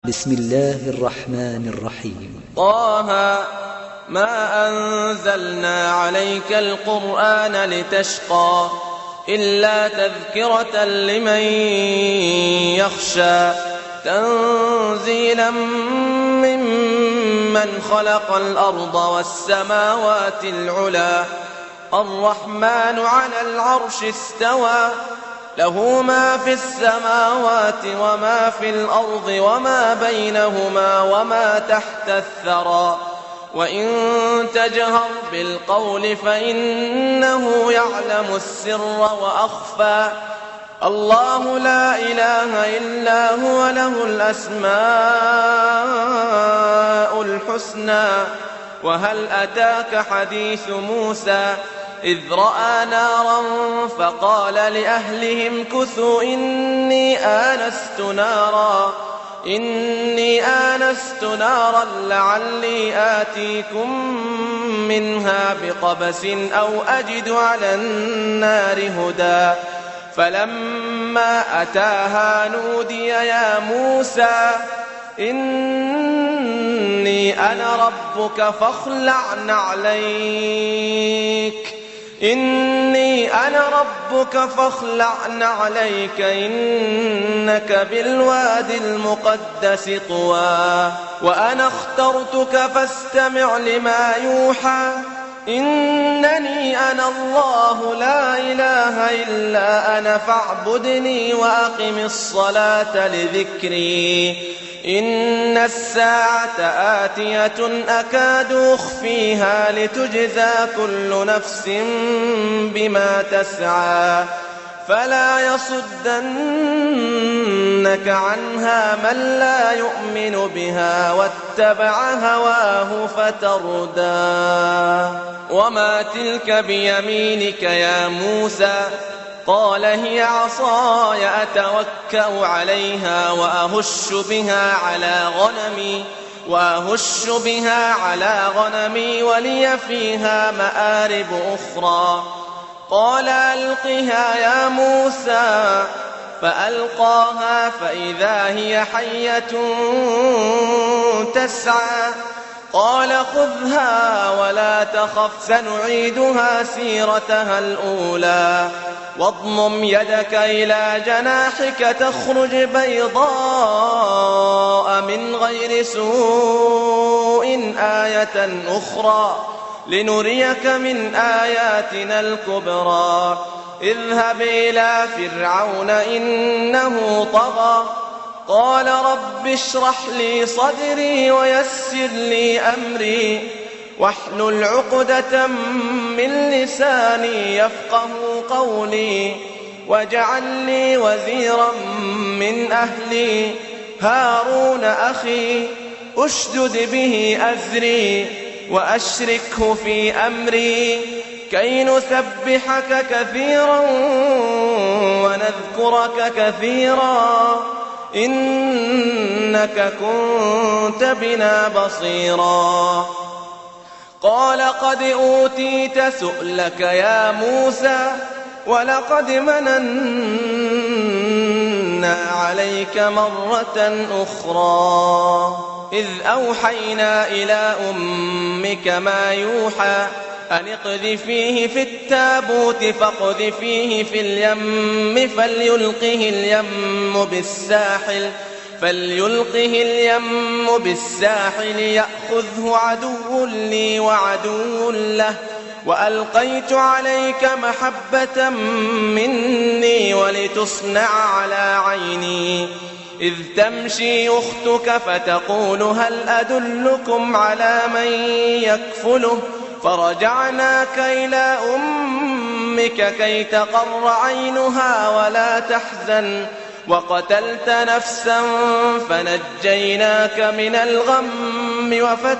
بسم الله الرحمن الرحيم. طه ما أنزلنا عليك القرآن لتشقى إلا تذكرة لمن يخشى تنزيلا ممن خلق الأرض والسماوات العلى الرحمن على العرش استوى له ما في السماوات وما في الأرض وما بينهما وما تحت الثرى وإن تجهر بالقول فإنه يعلم السر وأخفى الله لا إله إلا هو له الأسماء الحسنى وهل أتاك حديث موسى إذ رأى نارا فقال لأهلهم كثوا إني آنست نارا لعلي آتيكم منها بقبس أو أجد على النار هدى فلما أتاها نودي يا موسى إني أنا ربك فاخلع نعليك إنك بالوادي المقدس طوى وأنا اخترتك فاستمع لما يوحى إنني أنا الله لا إله إلا أنا فاعبدني وأقم الصلاة لذكري إن الساعة آتية أكاد أخفيها لتجزى كل نفس بما تسعى فلا يصدنك عنها من لا يؤمن بها واتبع هواه فتردى وما تلك بيمينك يا موسى قال هي عصاي أتوكأ عليها وأهش بها على غنمي ولي فيها مآرب أخرى قال ألقها يا موسى فألقاها فإذا هي حية تسعى قال خذها ولا تخف سنعيدها سيرتها الأولى واضمم يدك إلى جناحك تخرج بيضاء من غير سوء آية أخرى لنريك من آياتنا الكبرى اذهب إلى فرعون إنه طغى قال رب اشرح لي صدري ويسر لي أمري واحلل عقدة من لساني يفقه قولي واجعل لي وزيرا من أهلي هارون أخي أشدد به أزري وأشركه في أمري كي نسبحك كثيرا ونذكرك كثيرا إنك كنت بنا بصيرا قال قد أوتيت سؤلك يا موسى ولقد مننا عليك مرة أخرى إذ أوحينا إلى أمك ما يوحى أن اقذفيه في التابوت فاقذفيه في اليم فليلقه اليم بالساحل يأخذه عدو لي وعدو له وألقيت عليك محبة مني ولتصنع على عيني إذ تمشي أختك فتقول هل أدلكم على من يكفله فرجعناك إلى أمك كي تقر عينها ولا تحزن وقتلت نفسا فنجيناك من الغم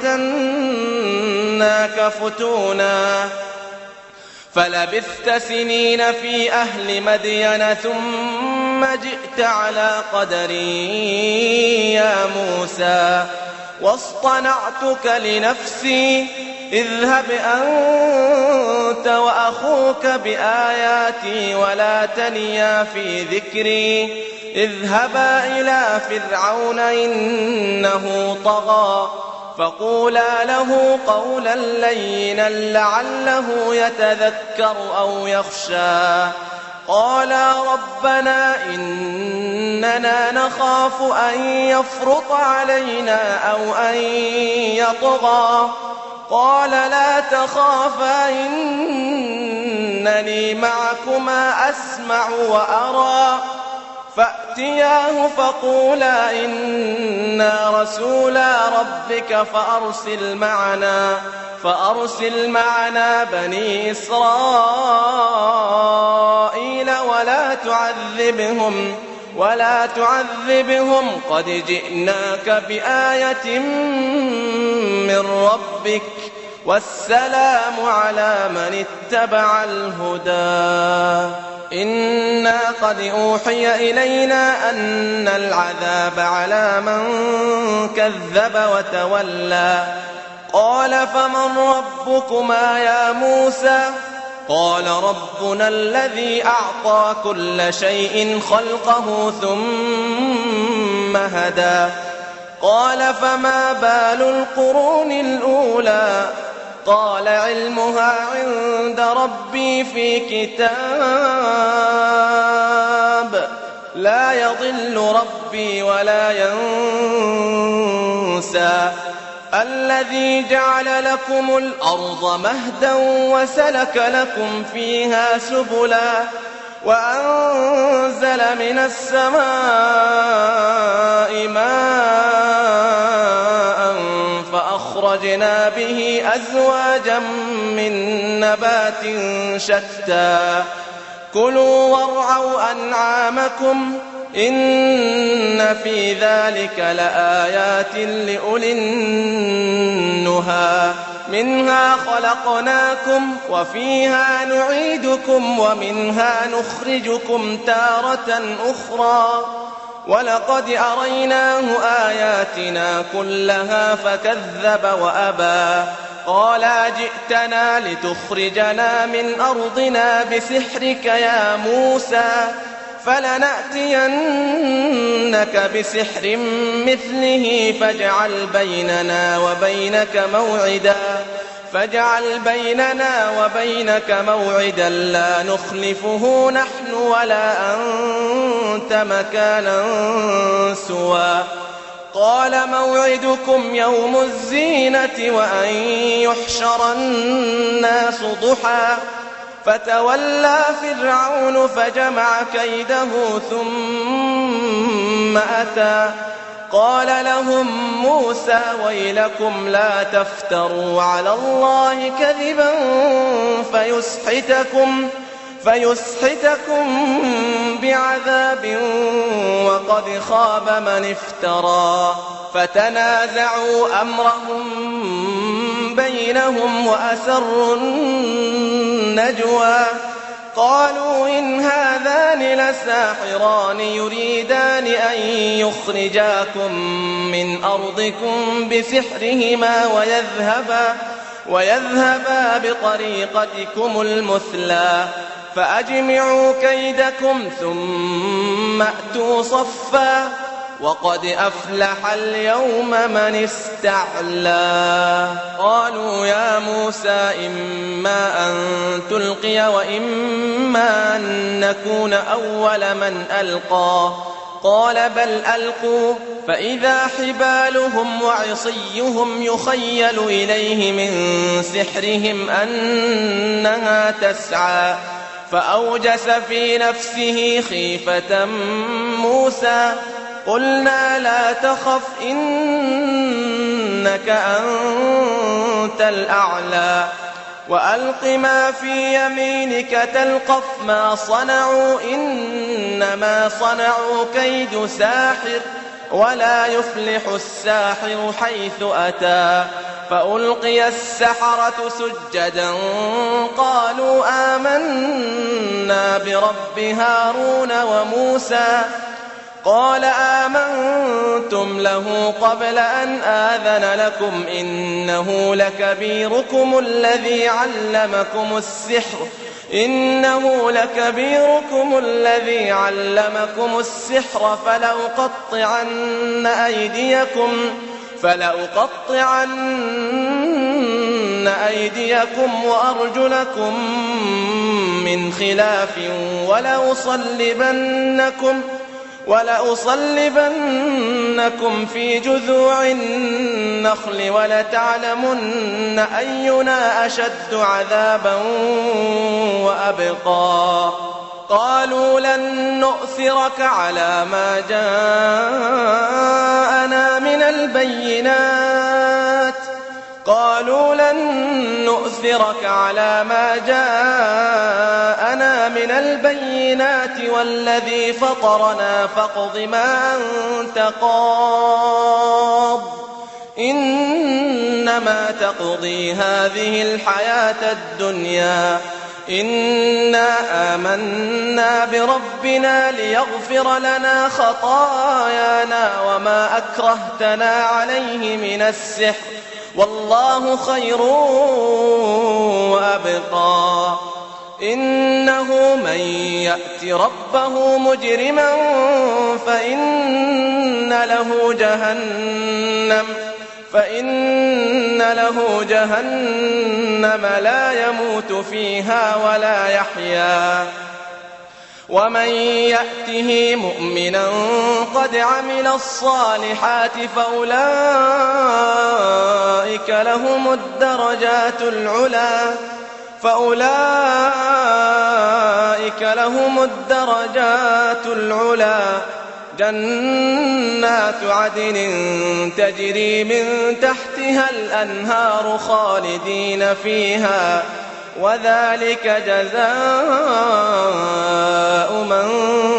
وفتناك فتونا فلبثت سنين في أهل مدين ثم جئت على قدري يا موسى واصطنعتك لنفسي اذهب أنت وأخوك بآياتي ولا تنيا في ذكري اذهبا إلى فرعون إنه طغى فقولا له قولا لينا لعله يتذكر أو يخشى قالا ربنا إننا نخاف أن يفرط علينا أو أن يطغى قال لا تخافا إنني معكما أسمع وأرى فأتياه فقولا إنا رسولا ربك فأرسل معنا بني إسرائيل ولا تعذبهم قد جئناك بآية من ربك والسلام على من اتبع الهدى إنا قد أوحي إلينا أن العذاب على من كذب وتولى قال فمن ربكما يا موسى قال ربنا الذي أعطى كل شيء خلقه ثم هدى قال فما بال القرون الأولى قال علمها عند ربي في كتاب لا يضل ربي ولا ينسى الذي جعل لكم الأرض مهدا وسلك لكم فيها سبلا وأنزل من السماء ماء فأخرجنا به أزواجا من نبات شتى كلوا وارعوا أنعامكم إن في ذلك لآيات لأولي النهى منها خلقناكم وفيها نعيدكم ومنها نخرجكم تارة أخرى ولقد أريناه آياتنا كلها فكذب وأبى قالا جئتنا لتخرجنا من أرضنا بسحرك يا موسى فلنأتينك بسحر مثله فاجعل بيننا وبينك موعدا لا نخلفه نحن ولا أنت مكانا سوى قال موعدكم يوم الزينة وأن يحشر الناس ضحى فتولى فرعون فجمع كيده ثم أتى قال لهم موسى ويلكم لا تفتروا على الله كذبا فيسحتكم بعذاب وقد خاب من افترى فتنازعوا أمرهم بينهم وأسروا النجوى قالوا إن هذان لساحران يريدان أن يخرجاكم من أرضكم بسحرهما ويذهبا بطريقتكم المثلى فأجمعوا كيدكم ثم أتوا صفا وقد أفلح اليوم من استعلى قالوا يا موسى إما أن تلقي وإما أن نكون أول من ألقى قال بل ألقوا فإذا حبالهم وعصيهم يخيل إليه من سحرهم أنها تسعى فأوجس في نفسه خيفة موسى قلنا لا تخف إنك أنت الأعلى وألق ما في يمينك تلقف ما صنعوا إنما صنعوا كيد ساحر ولا يفلح الساحر حيث أتى فألقي السحرة سجدا قالوا آمنا برب هارون وموسى قال آمنتم له قبل أن آذن لكم إنه لكبيركم الذي علمكم السحر إنه لكبيركم الذي علمكم السحر فلأقطعن أيديكم وأرجلكم من خلاف ولأصلبنكم في جذوع النخل ولتعلمن أينا أشد عذابا وأبقى قالوا لن نؤثرك على ما جاءنا من البينات والذي فطرنا فاقض ما أنت قاض إنما تقضي هذه الحياة الدنيا إنا آمنا بربنا ليغفر لنا خطايانا وما أكرهتنا عليه من السحر والله خير وأبقى إنه من يأت ربه مجرما فإن له جهنم لا يموت فيها ولا يحيا ومن يأته مؤمنا قد عمل الصالحات فأولئك لهم الدرجات العلا جنات عدن تجري من تحتها الأنهار خالدين فيها وذلك جزاء من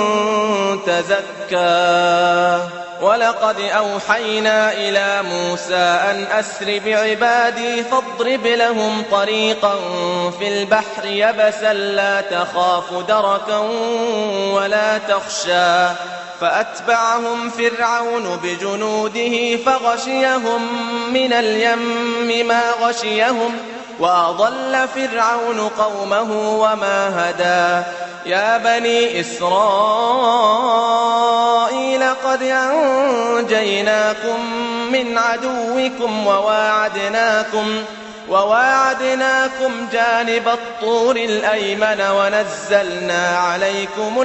تزكى ولقد أوحينا إلى موسى أن أسر بعبادي فاضرب لهم طريقا في البحر يبسا لا تخاف دركا ولا تخشى فأتبعهم فرعون بجنوده فغشيهم من اليم ما غشيهم وأضل فرعون قومه وما هدى يا بني إسرائيل قد أنجيناكم من عدوكم وواعدناكم جانب الطور الأيمن ونزلنا عليكم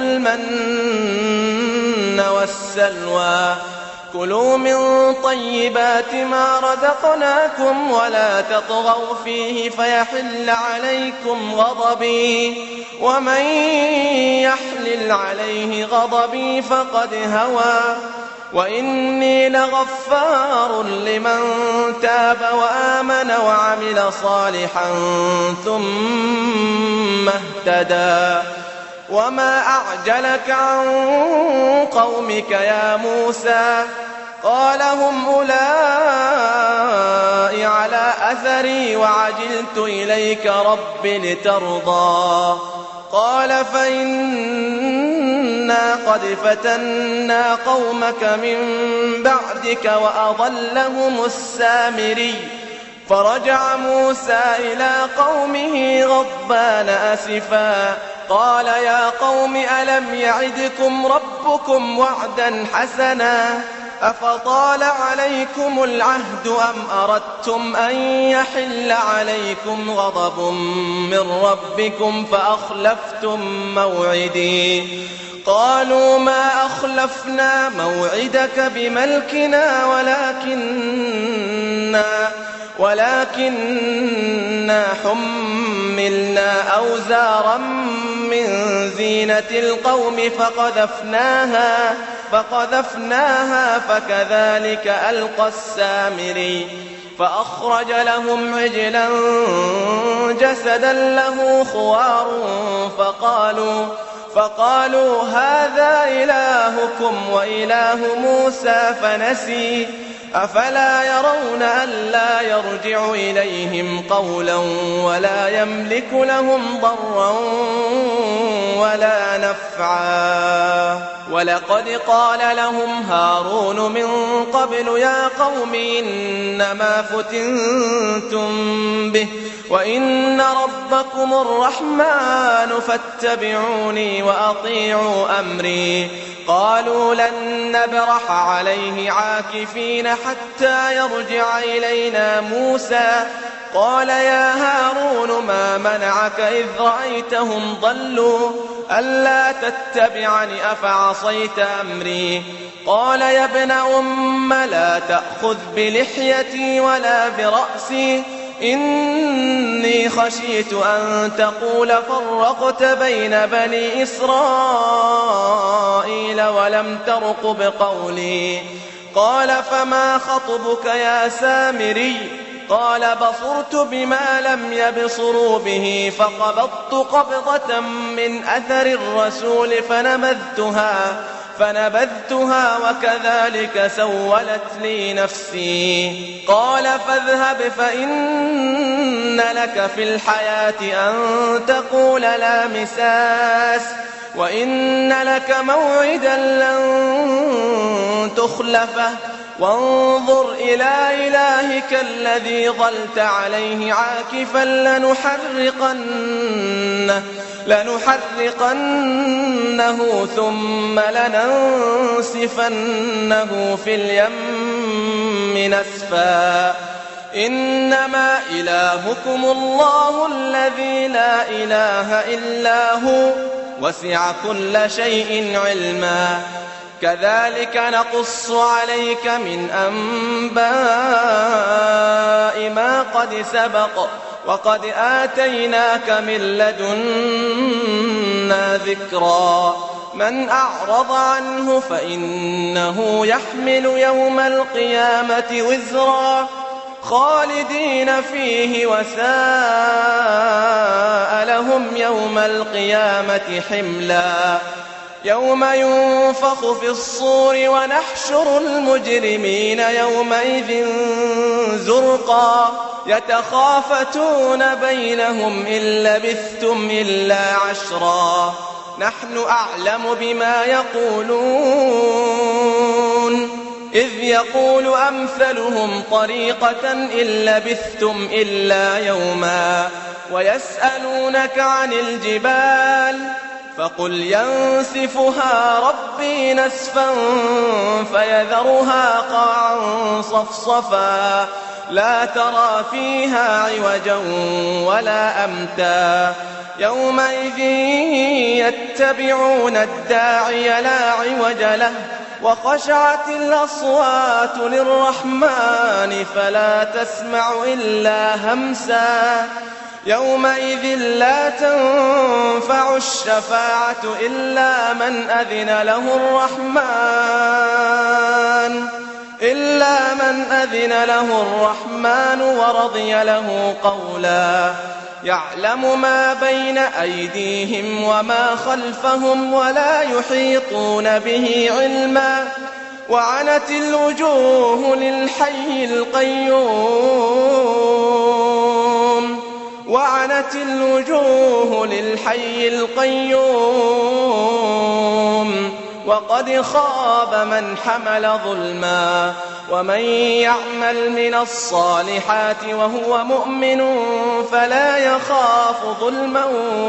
المن والسلوى كلوا من طيبات ما رزقناكم ولا تطغوا فيه فيحل عليكم غضبي ومن يحلل عليه غضبي فقد هوى وإني لغفار لمن تاب وآمن وعمل صالحا ثم اهتدى وما أعجلك عن قومك يا موسى قال هم أولئك على أثري وعجلت إليك رب لترضى قال فإنا قد فتنا قومك من بعدك وأضلهم السامري فرجع موسى إلى قومه غضبان أسفا قال يا قوم ألم يعدكم ربكم وعدا حسنا أفطال عليكم العهد أم أردتم أن يحل عليكم غضب من ربكم فأخلفتم موعدي قالوا ما أخلفنا موعدك بملكنا ولكننا حملنا أوزارا من زينة القوم فقذفناها فكذلك ألقى السامري فأخرج لهم عجلا جسدا له خوار فقالوا هذا إلهكم وإله موسى فنسي أفلا يرون ألا يرجع إليهم قولا ولا يملك لهم ضرا ولا نفعا ولقد قال لهم هارون من قبل يا قوم إنما فتنتم به وإن ربكم الرحمن فاتبعوني وأطيعوا أمري. قالوا لن نبرح عليه عاكفين حتى يرجع إلينا موسى. قال يا هارون ما منعك إذ رأيتهم ضلوا ألا تتبعني أفعصيت أمري. قال يا ابن أم لا تأخذ بلحيتي ولا برأسي إني خشيت أن تقول فرقت بين بني إسرائيل ولم ترقب قولي. قال فما خطبك يا سامري؟ قال بصرت بما لم يبصروا به فقبضت قبضة من أثر الرسول فنبذتها وكذلك سولت لي نفسي. قال فاذهب فإن لك في الحياة أن تقول لا مساس وإن لك موعدا لن تخلفه وانظر إلى إلهك الذي ظلت عليه عاكفا لنحرقنه ثم لننسفنه في اليم نسفا. إنما إلهكم الله الذي لا إله إلا هو وسع كل شيء علما. كذلك نقص عليك من أنباء ما قد سبق وقد آتيناك من لدنا ذكرا. من أعرض عنه فإنه يحمل يوم القيامة وزرا خالدين فيه وساء لهم يوم القيامة حملا. يوم ينفخ في الصور ونحشر المجرمين يومئذ زرقا يتخافتون بينهم إن لبثتم إلا عشرا. نحن أعلم بما يقولون إذ يقول أمثلهم طريقة إن لبثتم إلا يوما. ويسألونك عن الجبال فقل ينسفها ربي نسفا فيذرها قاعا صفصفا لا ترى فيها عوجا ولا أمتا. يومئذ يتبعون الداعي لا عوج له وخشعت الأصوات للرحمن فلا تسمع إلا همسا. يومئذ لا تنفع الشفاعة إلا من أذن له الرحمن ورضي له قولا. يعلم ما بين أيديهم وما خلفهم ولا يحيطون به علما. وعنت الوجوه للحي القيوم وقد خاب من حمل ظلما. ومن يعمل من الصالحات وهو مؤمن فلا يخاف ظلما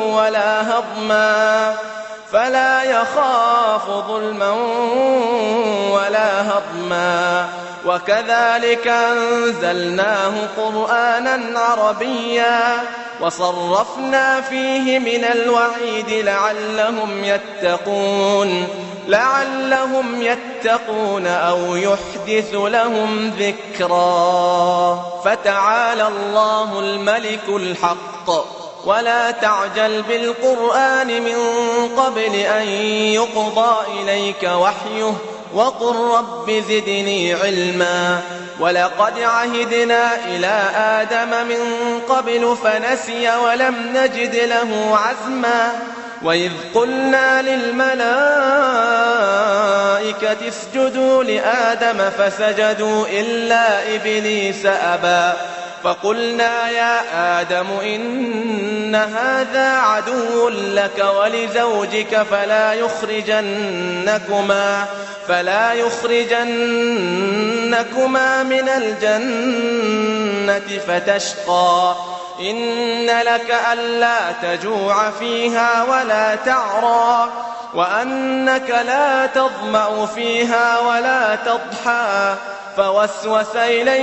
ولا هضما. وكذلك أنزلناه قرآنا عربيا وصرفنا فيه من الوعيد لعلهم يتقون أو يحدث لهم ذكرا. فتعالى الله الملك الحق ولا تعجل بالقرآن من قبل أن يقضى إليك وحيه وقل رب زدني علما. ولقد عهدنا إلى آدم من قبل فنسي ولم نجد له عزما. وإذ قلنا للملائكة اسجدوا لآدم فسجدوا إلا إبليس أبى فقلنا يا آدم إن هذا عدو لك ولزوجك فلا يخرجنكما من الجنة فتشقى إن لك ألا تجوع فيها ولا تعرى وأنك لا تظمأ فيها ولا تضحى فوسوس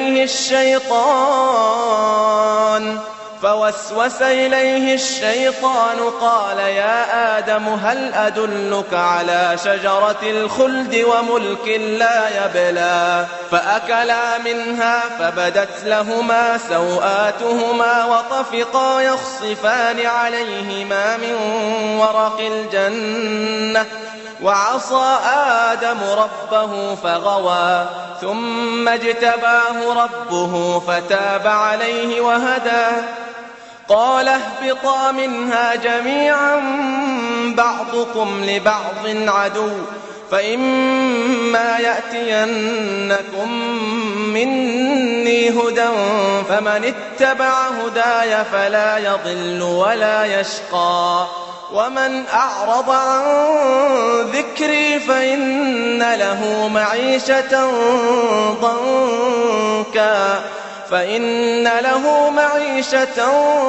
إليه الشيطان قال يا آدم هل أدلك على شجرة الخلد وملك لا يبلى فأكلا منها فبدت لهما سوآتهما وطفقا يخصفان عليهما من ورق الجنة وعصى آدم ربه فغوى ثم اجتباه ربه فتاب عليه وهدى قال اهبطا منها جميعا بعضكم لبعض عدو فإما يأتينكم مني هدى فمن اتبع هداي فلا يضل ولا يشقى ومن أعرض عن ذكري فإن له معيشة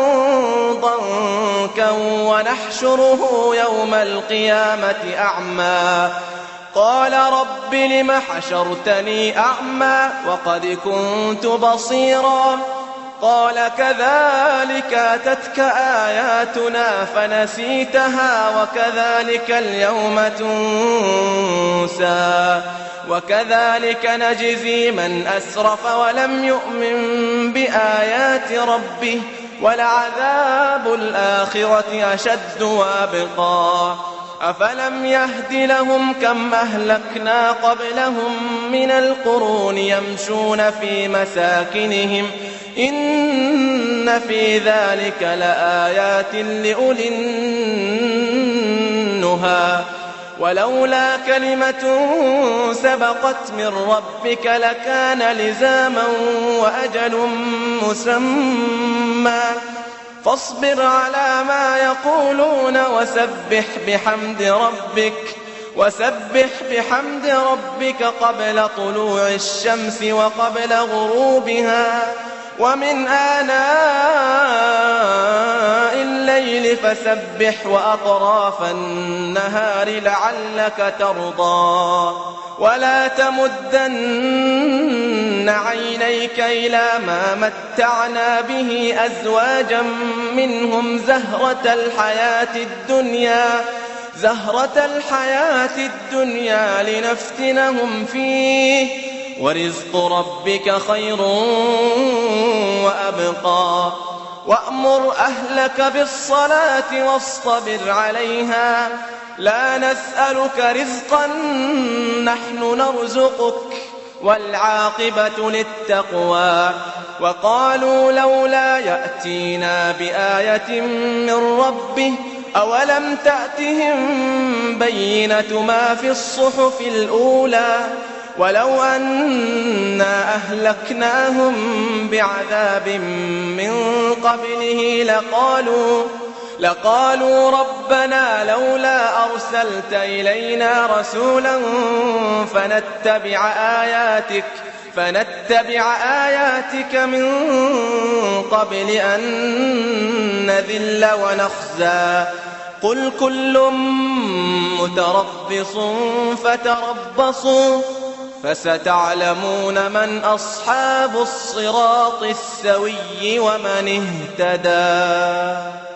ضنكا ونحشره يوم القيامة أعمى قال رب لم حشرتني أعمى وقد كنت بصيرا قال كذلك أتتك آياتنا فنسيتها وكذلك اليوم تنسى وكذلك نجزي من أسرف ولم يؤمن بآيات ربه ولعذاب الآخرة أشد وأبقى أفلم يهد لهم كم أهلكنا قبلهم من القرون يمشون في مساكنهم إن في ذلك لآيات لأولي النهى ولولا كلمة سبقت من ربك لكان لزاما وأجل مسمى فاصبر على ما يقولون وسبح بحمد ربك قبل طلوع الشمس وقبل غروبها ومن آناء الليل فسبح وأطراف النهار لعلك ترضى ولا تمدن عينيك إلى ما متعنا به أزواجا منهم زهرة الحياة الدنيا لنفتنهم فيه ورزق ربك خير وأبقى وأمر أهلك بالصلاة واصطبر عليها لا نسألك رزقا نحن نرزقك والعاقبة للتقوى وقالوا لولا يأتينا بآية من ربه أولم تأتهم بينة ما في الصحف الأولى ولو أنا أهلكناهم بعذاب من قبله لقالوا ربنا لولا أرسلت إلينا رسولا فنتبع آياتك من قبل أن نذل ونخزى قل كل متربص فتربصوا فستعلمون من أصحاب الصراط السوي ومن اهتدى.